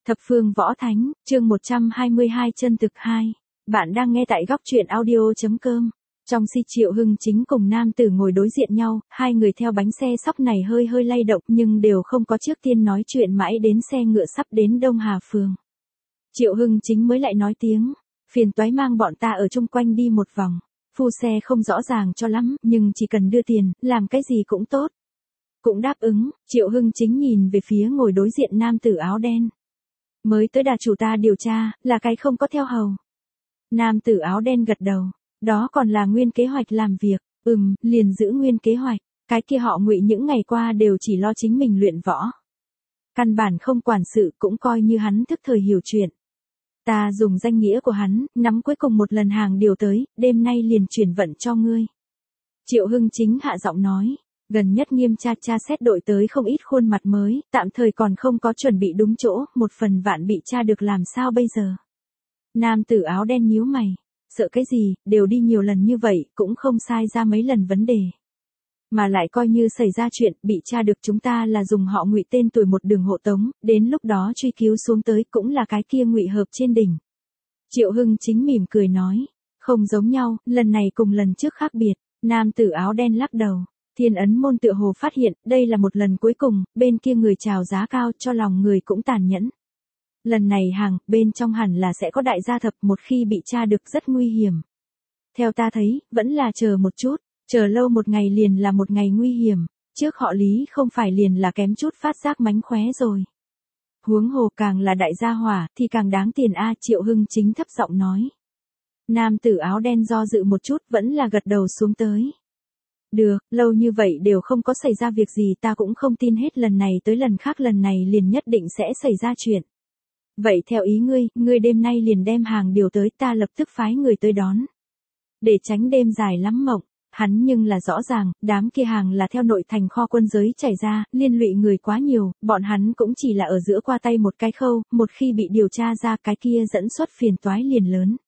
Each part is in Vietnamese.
Thập phương võ thánh, chương 122 chân thực 2. Bạn đang nghe tại góc truyện audio.com. Trong si Triệu Hưng Chính cùng nam tử ngồi đối diện nhau, hai người theo bánh xe sóc này hơi hơi lay động nhưng đều không có trước tiên nói chuyện mãi đến xe ngựa sắp đến Đông Hà Phường. Triệu Hưng Chính mới lại nói tiếng, phiền toái mang bọn ta ở chung quanh đi một vòng. Phu xe không rõ ràng cho lắm, nhưng chỉ cần đưa tiền, làm cái gì cũng tốt. Cũng đáp ứng, Triệu Hưng Chính nhìn về phía ngồi đối diện nam tử áo đen. Mới tới đà chủ ta điều tra, là cái không có theo hầu. Nam tử áo đen gật đầu, đó còn là nguyên kế hoạch làm việc, liền giữ nguyên kế hoạch, cái kia họ Ngụy những ngày qua đều chỉ lo chính mình luyện võ. Căn bản không quản sự cũng coi như hắn thức thời hiểu chuyện. Ta dùng danh nghĩa của hắn, nắm cuối cùng một lần hàng điều tới, đêm nay liền chuyển vận cho ngươi. Triệu Hưng Chính hạ giọng nói. Gần nhất nghiêm tra xét đội tới không ít khuôn mặt mới, tạm thời còn không có chuẩn bị đúng chỗ, một phần vạn bị tra được làm sao bây giờ. Nam tử áo đen nhíu mày, sợ cái gì, đều đi nhiều lần như vậy, cũng không sai ra mấy lần vấn đề. Mà lại coi như xảy ra chuyện, bị tra được chúng ta là dùng họ Ngụy tên tuổi một đường hộ tống, đến lúc đó truy cứu xuống tới cũng là cái kia Ngụy hợp trên đỉnh. Triệu Hưng Chính mỉm cười nói, không giống nhau, lần này cùng lần trước khác biệt. Nam tử áo đen lắc đầu. Thiên Ấn Môn tựa hồ phát hiện, đây là một lần cuối cùng, bên kia người chào giá cao cho lòng người cũng tàn nhẫn. Lần này hàng, bên trong hẳn là sẽ có đại gia thập một khi bị tra được rất nguy hiểm. Theo ta thấy, vẫn là chờ một chút, chờ lâu một ngày liền là một ngày nguy hiểm, trước họ Lý không phải liền là kém chút phát giác mánh khóe rồi. Huống hồ càng là đại gia hỏa, thì càng đáng tiền a. Triệu Hưng Chính thấp giọng nói. Nam tử áo đen do dự một chút vẫn là gật đầu xuống tới. Được, lâu như vậy đều không có xảy ra việc gì ta cũng không tin hết lần này tới lần khác lần này liền nhất định sẽ xảy ra chuyện. Vậy theo ý ngươi đêm nay liền đem hàng điều tới ta lập tức phái người tới đón. Để tránh đêm dài lắm mộng, hắn nhưng là rõ ràng, đám kia hàng là theo nội thành kho quân giới chảy ra, liên lụy người quá nhiều, bọn hắn cũng chỉ là ở giữa qua tay một cái khâu, một khi bị điều tra ra cái kia dẫn xuất phiền toái liền lớn.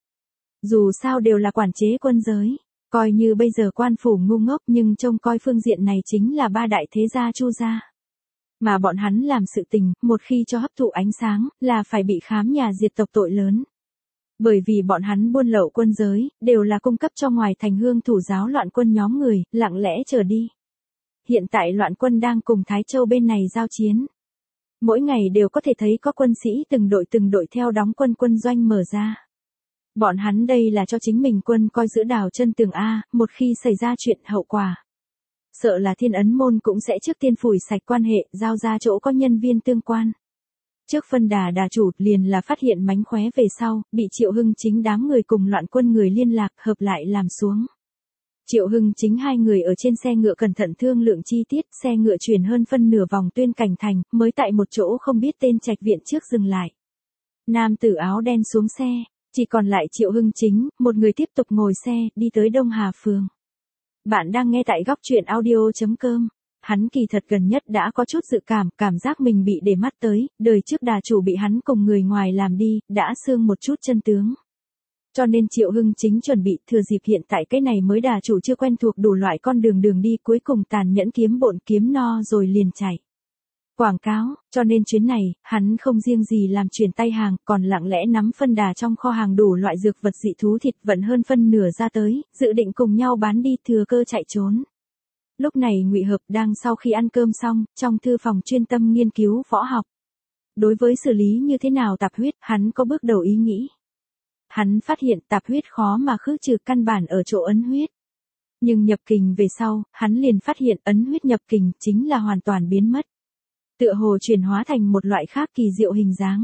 Dù sao đều là quản chế quân giới. Coi như bây giờ quan phủ ngu ngốc nhưng trông coi phương diện này chính là ba đại thế gia Chu gia. Mà bọn hắn làm sự tình, một khi cho hấp thụ ánh sáng, là phải bị khám nhà diệt tộc tội lớn. Bởi vì bọn hắn buôn lậu quân giới, đều là cung cấp cho ngoài thành hương thủ giáo loạn quân nhóm người, lặng lẽ chờ đi. Hiện tại loạn quân đang cùng Thái Châu bên này giao chiến. Mỗi ngày đều có thể thấy có quân sĩ từng đội theo đóng quân doanh mở ra. Bọn hắn đây là cho chính mình quân coi giữ đào chân tường A, một khi xảy ra chuyện hậu quả. Sợ là Thiên Ấn Môn cũng sẽ trước tiên phủi sạch quan hệ, giao ra chỗ có nhân viên tương quan. Trước phân đà chủ liền là phát hiện mánh khóe về sau, bị Triệu Hưng Chính đám người cùng loạn quân người liên lạc hợp lại làm xuống. Triệu Hưng Chính hai người ở trên xe ngựa cẩn thận thương lượng chi tiết, xe ngựa chuyển hơn phân nửa vòng Tuyên Cảnh thành, mới tại một chỗ không biết tên trạch viện trước dừng lại. Nam tử áo đen xuống xe. Chỉ còn lại Triệu Hưng Chính, một người tiếp tục ngồi xe, đi tới Đông Hà Phường. Bạn đang nghe tại góc truyện audio.com. Hắn kỳ thật gần nhất đã có chút dự cảm giác mình bị để mắt tới, đời trước đà chủ bị hắn cùng người ngoài làm đi, đã xương một chút chân tướng. Cho nên Triệu Hưng Chính chuẩn bị thừa dịp hiện tại cái này mới đà chủ chưa quen thuộc đủ loại con đường đi cuối cùng tàn nhẫn kiếm bộn kiếm no rồi liền chạy. Quảng cáo, cho nên chuyến này, hắn không riêng gì làm chuyển tay hàng, còn lặng lẽ nắm phân đà trong kho hàng đủ loại dược vật dị thú thịt vận hơn phân nửa ra tới, dự định cùng nhau bán đi thừa cơ chạy trốn. Lúc này Ngụy Hợp đang sau khi ăn cơm xong, trong thư phòng chuyên tâm nghiên cứu võ học. Đối với xử lý như thế nào tạp huyết, hắn có bước đầu ý nghĩ. Hắn phát hiện tạp huyết khó mà khứ trừ căn bản ở chỗ ấn huyết. Nhưng nhập kình về sau, hắn liền phát hiện ấn huyết nhập kình chính là hoàn toàn biến mất. Tựa hồ chuyển hóa thành một loại khác kỳ diệu hình dáng.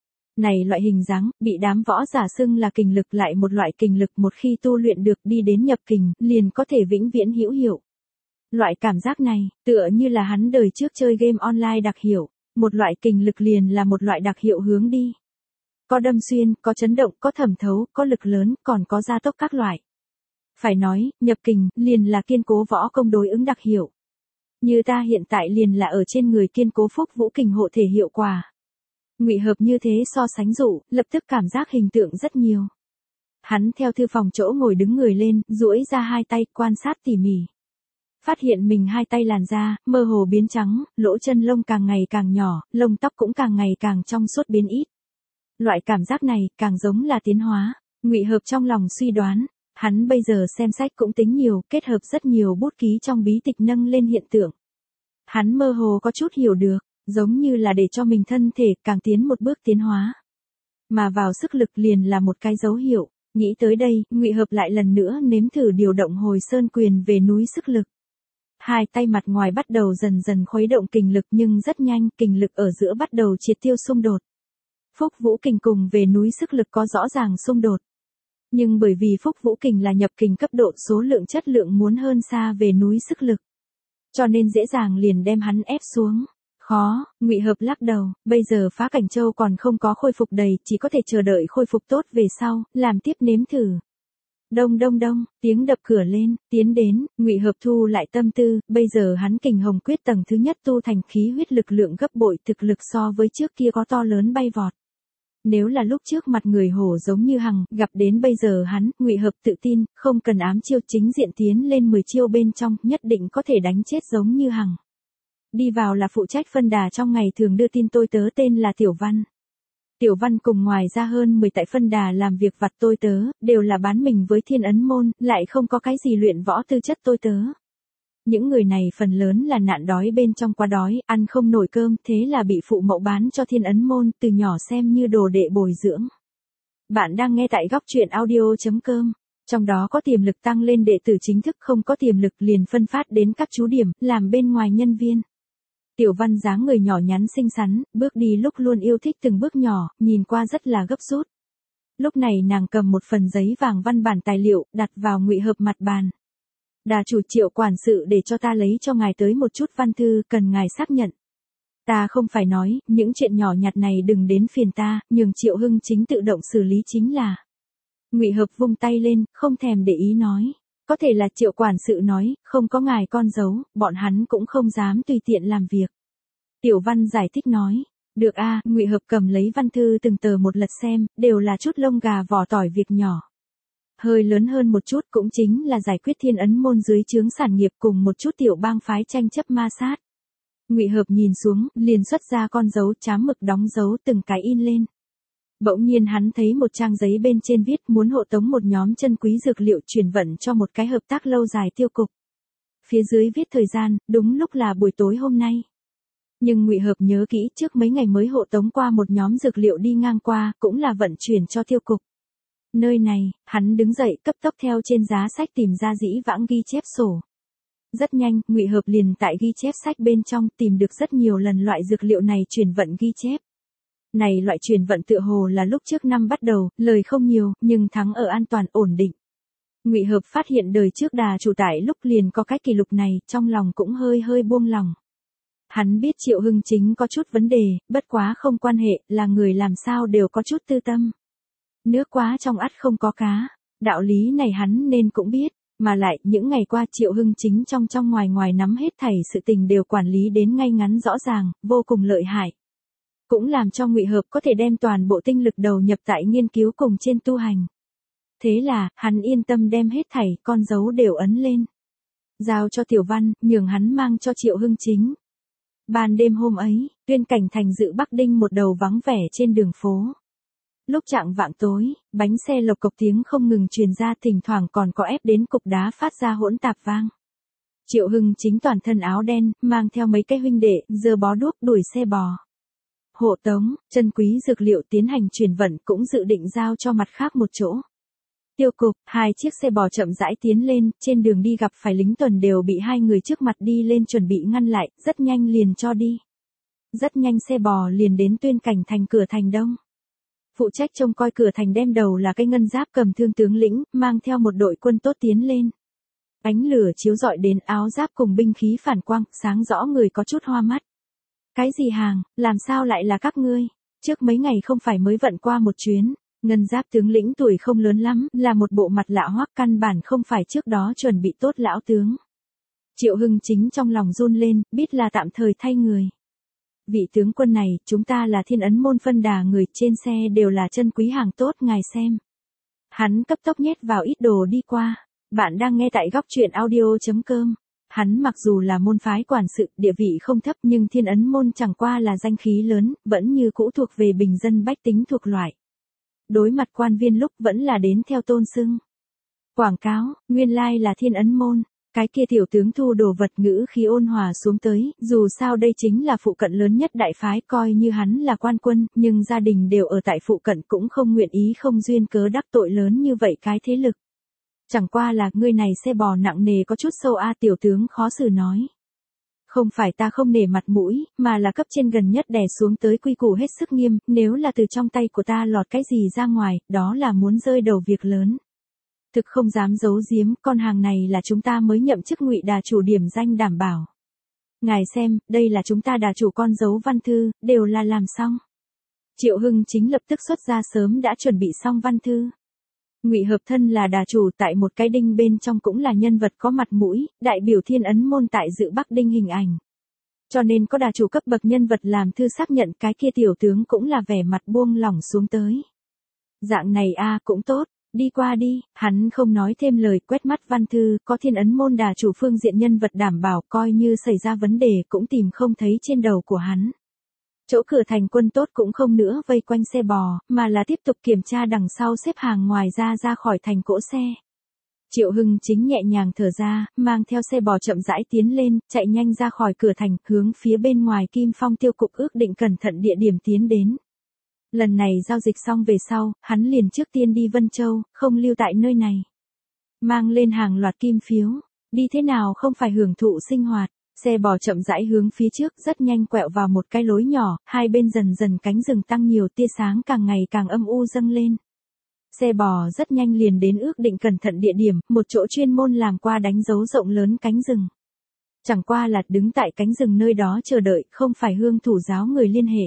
Này loại hình dáng, bị đám võ giả xưng là kình lực lại một loại kình lực một khi tu luyện được đi đến nhập kình, liền có thể vĩnh viễn hữu hiệu. Loại cảm giác này, tựa như là hắn đời trước chơi game online đặc hiệu, một loại kình lực liền là một loại đặc hiệu hướng đi. Có đâm xuyên, có chấn động, có thẩm thấu, có lực lớn, còn có gia tốc các loại. Phải nói, nhập kình, liền là kiên cố võ công đối ứng đặc hiệu. Như ta hiện tại liền là ở trên người kiên cố phúc vũ kình hộ thể hiệu quả. Ngụy Hợp như thế so sánh dụ, lập tức cảm giác hình tượng rất nhiều. Hắn theo thư phòng chỗ ngồi đứng người lên, duỗi ra hai tay quan sát tỉ mỉ. phát hiện mình hai tay làn da, mơ hồ biến trắng, lỗ chân lông càng ngày càng nhỏ, lông tóc cũng càng ngày càng trong suốt biến ít. Loại cảm giác này càng giống là tiến hóa. Ngụy Hợp trong lòng suy đoán, hắn bây giờ xem sách cũng tính nhiều, kết hợp rất nhiều bút ký trong bí tịch nâng lên hiện tượng. Hắn mơ hồ có chút hiểu được, giống như là để cho mình thân thể càng tiến một bước tiến hóa. Mà vào sức lực liền là một cái dấu hiệu. Nghĩ tới đây, Ngụy Hợp lại lần nữa nếm thử điều động Hồi Sơn Quyền về núi sức lực. Hai tay mặt ngoài bắt đầu dần dần khuấy động kình lực nhưng rất nhanh, kình lực ở giữa bắt đầu triệt tiêu xung đột. Phúc Vũ Kình cùng về núi sức lực có rõ ràng xung đột. Nhưng bởi vì Phúc Vũ Kình là nhập kình cấp độ số lượng chất lượng muốn hơn xa về núi sức lực. Cho nên dễ dàng liền đem hắn ép xuống. Khó, Ngụy Hợp lắc đầu, bây giờ Phá Cảnh Châu còn không có khôi phục đầy, chỉ có thể chờ đợi khôi phục tốt về sau, làm tiếp nếm thử. Đông đông đông, tiếng đập cửa lên, tiến đến, Ngụy Hợp thu lại tâm tư, bây giờ hắn Kình Hồng Quyết tầng thứ nhất tu thành khí huyết lực lượng gấp bội, thực lực so với trước kia có to lớn bay vọt. Nếu là lúc trước mặt người hổ giống như hằng, gặp đến bây giờ hắn, Ngụy Hợp tự tin, không cần ám chiêu chính diện tiến lên 10 chiêu bên trong, nhất định có thể đánh chết giống như hằng. Đi vào là phụ trách phân đà trong ngày thường đưa tin tôi tớ tên là Tiểu Văn. Tiểu Văn cùng ngoài ra hơn 10 tại phân đà làm việc vặt tôi tớ, đều là bán mình với Thiên Ấn Môn, lại không có cái gì luyện võ tư chất tôi tớ. Những người này phần lớn là nạn đói bên trong quá đói, ăn không nổi cơm, thế là bị phụ mẫu bán cho Thiên Ấn Môn, từ nhỏ xem như đồ đệ bồi dưỡng. Bạn đang nghe tại góc truyện audio.com. Trong đó có tiềm lực tăng lên đệ tử chính thức, không có tiềm lực liền phân phát đến các chú điểm, làm bên ngoài nhân viên. Tiểu Văn dáng người nhỏ nhắn xinh xắn, bước đi lúc luôn yêu thích từng bước nhỏ, nhìn qua rất là gấp rút. Lúc này nàng cầm một phần giấy vàng văn bản tài liệu, đặt vào Ngụy Hợp mặt bàn. Đà chủ Triệu quản sự để cho ta lấy cho ngài tới một chút văn thư, cần ngài xác nhận. Ta không phải nói, những chuyện nhỏ nhặt này đừng đến phiền ta, nhường Triệu Hưng Chính tự động xử lý chính là. Ngụy Hợp vung tay lên, không thèm để ý nói. Có thể là Triệu quản sự nói, không có ngài con dấu, bọn hắn cũng không dám tùy tiện làm việc. Tiểu Văn giải thích nói. Được a, Ngụy Hợp cầm lấy văn thư từng tờ một lật xem, đều là chút lông gà vỏ tỏi việc nhỏ. Hơi lớn hơn một chút cũng chính là giải quyết Thiên Ấn Môn dưới trướng sản nghiệp cùng một chút tiểu bang phái tranh chấp ma sát. Ngụy Hợp nhìn xuống, liền xuất ra con dấu chám mực đóng dấu từng cái in lên. Bỗng nhiên hắn thấy một trang giấy bên trên viết muốn hộ tống một nhóm chân quý dược liệu chuyển vận cho một cái hợp tác lâu dài tiêu cục. Phía dưới viết thời gian, đúng lúc là buổi tối hôm nay. Nhưng Ngụy Hợp nhớ kỹ trước mấy ngày mới hộ tống qua một nhóm dược liệu đi ngang qua, cũng là vận chuyển cho tiêu cục. Nơi này, hắn đứng dậy cấp tốc theo trên giá sách tìm ra dĩ vãng ghi chép sổ. Rất nhanh, Ngụy Hợp liền tại ghi chép sách bên trong tìm được rất nhiều lần loại dược liệu này chuyển vận ghi chép. Này loại chuyển vận tựa hồ là lúc trước năm bắt đầu, lời không nhiều, nhưng thắng ở an toàn ổn định. Ngụy Hợp phát hiện đời trước đà chủ tại lúc liền có cái kỷ lục này, trong lòng cũng hơi hơi buông lòng. Hắn biết Triệu Hưng Chính có chút vấn đề, bất quá không quan hệ, là người làm sao đều có chút tư tâm. Nước quá trong ắt không có cá, đạo lý này hắn nên cũng biết, mà lại những ngày qua Triệu Hưng Chính trong ngoài ngoài nắm hết thảy sự tình đều quản lý đến ngay ngắn rõ ràng, vô cùng lợi hại. Cũng làm cho Ngụy Hợp có thể đem toàn bộ tinh lực đầu nhập tại nghiên cứu cùng trên tu hành. Thế là, hắn yên tâm đem hết thảy con dấu đều ấn lên. Giao cho Tiểu Văn, nhường hắn mang cho Triệu Hưng Chính. Ban đêm hôm ấy, Tuyên Cảnh thành dự Bắc Đinh một đầu vắng vẻ trên đường phố. Lúc chạng vạng tối, bánh xe lộc cộc tiếng không ngừng truyền ra, thỉnh thoảng còn có ép đến cục đá phát ra hỗn tạp vang. Triệu Hưng Chính toàn thân áo đen, mang theo mấy cái huynh đệ, giơ bó đuốc đuổi xe bò. Hộ tống, chân quý dược liệu tiến hành chuyển vận cũng dự định giao cho mặt khác một chỗ. Tiêu cục, hai chiếc xe bò chậm rãi tiến lên, trên đường đi gặp phải lính tuần đều bị hai người trước mặt đi lên chuẩn bị ngăn lại, rất nhanh liền cho đi. Rất nhanh xe bò liền đến Tuyên Cảnh thành cửa thành đông. Phụ trách trông coi cửa thành đem đầu là cái ngân giáp cầm thương tướng lĩnh, mang theo một đội quân tốt tiến lên. Ánh lửa chiếu rọi đến áo giáp cùng binh khí phản quang, sáng rõ người có chút hoa mắt. Cái gì hàng, làm sao lại là các ngươi? Trước mấy ngày không phải mới vận qua một chuyến. Ngân giáp tướng lĩnh tuổi không lớn lắm, là một bộ mặt lạ hoắc, căn bản không phải trước đó chuẩn bị tốt lão tướng. Triệu Hưng Chính trong lòng run lên, biết là tạm thời thay người. Vị tướng quân này, chúng ta là Thiên Ấn Môn phân đà người, trên xe đều là chân quý hàng tốt, ngài xem. Hắn cấp tốc nhét vào ít đồ đi qua. Bạn đang nghe tại góc truyện audio.com. hắn mặc dù là môn phái quản sự, địa vị không thấp nhưng Thiên Ấn môn chẳng qua là danh khí lớn, vẫn như cũ thuộc về bình dân bách tính thuộc loại. Đối mặt quan viên lúc vẫn là đến theo tôn xưng. Quảng cáo, nguyên lai là Thiên Ấn môn. Cái kia tiểu tướng thu đồ vật ngữ khí ôn hòa xuống tới, dù sao đây chính là phụ cận lớn nhất đại phái, coi như hắn là quan quân, nhưng gia đình đều ở tại phụ cận cũng không nguyện ý không duyên cớ đắc tội lớn như vậy cái thế lực. Chẳng qua là ngươi này xe bò nặng nề có chút sâu a, tiểu tướng khó xử nói. Không phải ta không nể mặt mũi, mà là cấp trên gần nhất đè xuống tới quy củ hết sức nghiêm, nếu là từ trong tay của ta lọt cái gì ra ngoài, đó là muốn rơi đầu việc lớn. Thực không dám giấu giếm, con hàng này là chúng ta mới nhậm chức Ngụy đà chủ điểm danh đảm bảo. Ngài xem, đây là chúng ta đà chủ con dấu văn thư, đều là làm xong. Triệu Hưng Chính lập tức xuất ra sớm đã chuẩn bị xong văn thư. Ngụy Hợp thân là đà chủ tại một cái đinh bên trong cũng là nhân vật có mặt mũi, đại biểu Thiên Ấn môn tại dự Bắc Đinh hình ảnh. Cho nên có đà chủ cấp bậc nhân vật làm thư xác nhận, cái kia tiểu tướng cũng là vẻ mặt buông lỏng xuống tới. Dạng này a cũng tốt. Đi qua đi, hắn không nói thêm lời, quét mắt văn thư, có Thiên Ấn môn đà chủ phương diện nhân vật đảm bảo, coi như xảy ra vấn đề cũng tìm không thấy trên đầu của hắn. Chỗ cửa thành quân tốt cũng không nữa vây quanh xe bò, mà là tiếp tục kiểm tra đằng sau xếp hàng ngoài ra khỏi thành cỗ xe. Triệu Hưng Chính nhẹ nhàng thở ra, mang theo xe bò chậm rãi tiến lên, chạy nhanh ra khỏi cửa thành, hướng phía bên ngoài Kim Phong tiêu cục ước định cẩn thận địa điểm tiến đến. Lần này giao dịch xong về sau, hắn liền trước tiên đi Vân Châu, không lưu tại nơi này. Mang lên hàng loạt kim phiếu, đi thế nào không phải hưởng thụ sinh hoạt, xe bò chậm rãi hướng phía trước, rất nhanh quẹo vào một cái lối nhỏ, hai bên dần dần cánh rừng tăng nhiều, tia sáng càng ngày càng âm u dâng lên. Xe bò rất nhanh liền đến ước định cẩn thận địa điểm, một chỗ chuyên môn làm qua đánh dấu rộng lớn cánh rừng. Chẳng qua là đứng tại cánh rừng nơi đó chờ đợi, không phải Hương thủ giáo người liên hệ,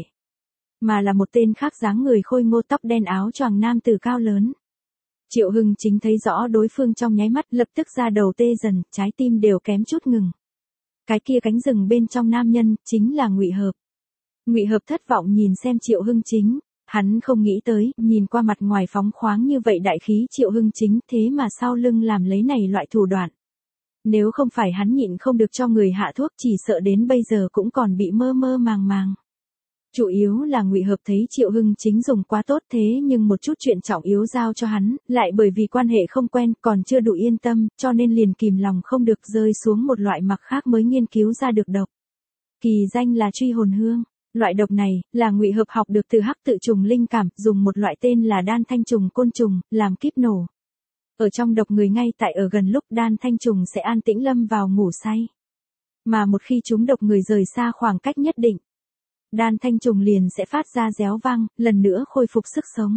mà là một tên khác dáng người khôi ngô, tóc đen, áo choàng nam tử cao lớn. Triệu Hưng Chính thấy rõ đối phương trong nháy mắt, lập tức ra đầu tê dần, trái tim đều kém chút ngừng. Cái kia cánh rừng bên trong nam nhân, chính là Ngụy Hợp. Ngụy Hợp thất vọng nhìn xem Triệu Hưng Chính, hắn không nghĩ tới, nhìn qua mặt ngoài phóng khoáng như vậy đại khí Triệu Hưng Chính, thế mà sau lưng làm lấy này loại thủ đoạn. Nếu không phải hắn nhịn không được cho người hạ thuốc, chỉ sợ đến bây giờ cũng còn bị mơ mơ màng màng. Chủ yếu là Ngụy Hợp thấy Triệu Hưng Chính dùng quá tốt, thế nhưng một chút chuyện trọng yếu giao cho hắn, lại bởi vì quan hệ không quen, còn chưa đủ yên tâm, cho nên liền kìm lòng không được rơi xuống một loại mặc khác mới nghiên cứu ra được độc. Kỳ danh là truy hồn hương. Loại độc này là Ngụy Hợp học được từ hắc tự trùng linh cảm, dùng một loại tên là đan thanh trùng côn trùng làm kíp nổ. Ở trong độc người ngay tại ở gần lúc đan thanh trùng sẽ an tĩnh lâm vào ngủ say. Mà một khi chúng độc người rời xa khoảng cách nhất định, đan thanh trùng liền sẽ phát ra réo vang, lần nữa khôi phục sức sống.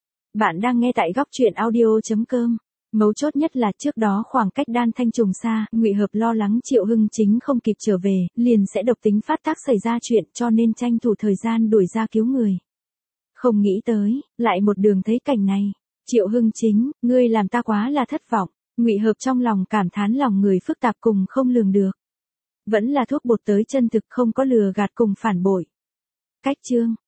Bạn đang nghe tại góc truyện audio.com. Mấu chốt nhất là trước đó khoảng cách đan thanh trùng xa, Ngụy Hợp lo lắng Triệu Hưng Chính không kịp trở về, liền sẽ độc tính phát tác xảy ra chuyện, cho nên tranh thủ thời gian đuổi ra cứu người. Không nghĩ tới, lại một đường thấy cảnh này. Triệu Hưng Chính, ngươi làm ta quá là thất vọng. Ngụy Hợp trong lòng cảm thán lòng người phức tạp cùng không lường được. Vẫn là thuốc bột tới chân thực, không có lừa gạt cùng phản bội. Cách chương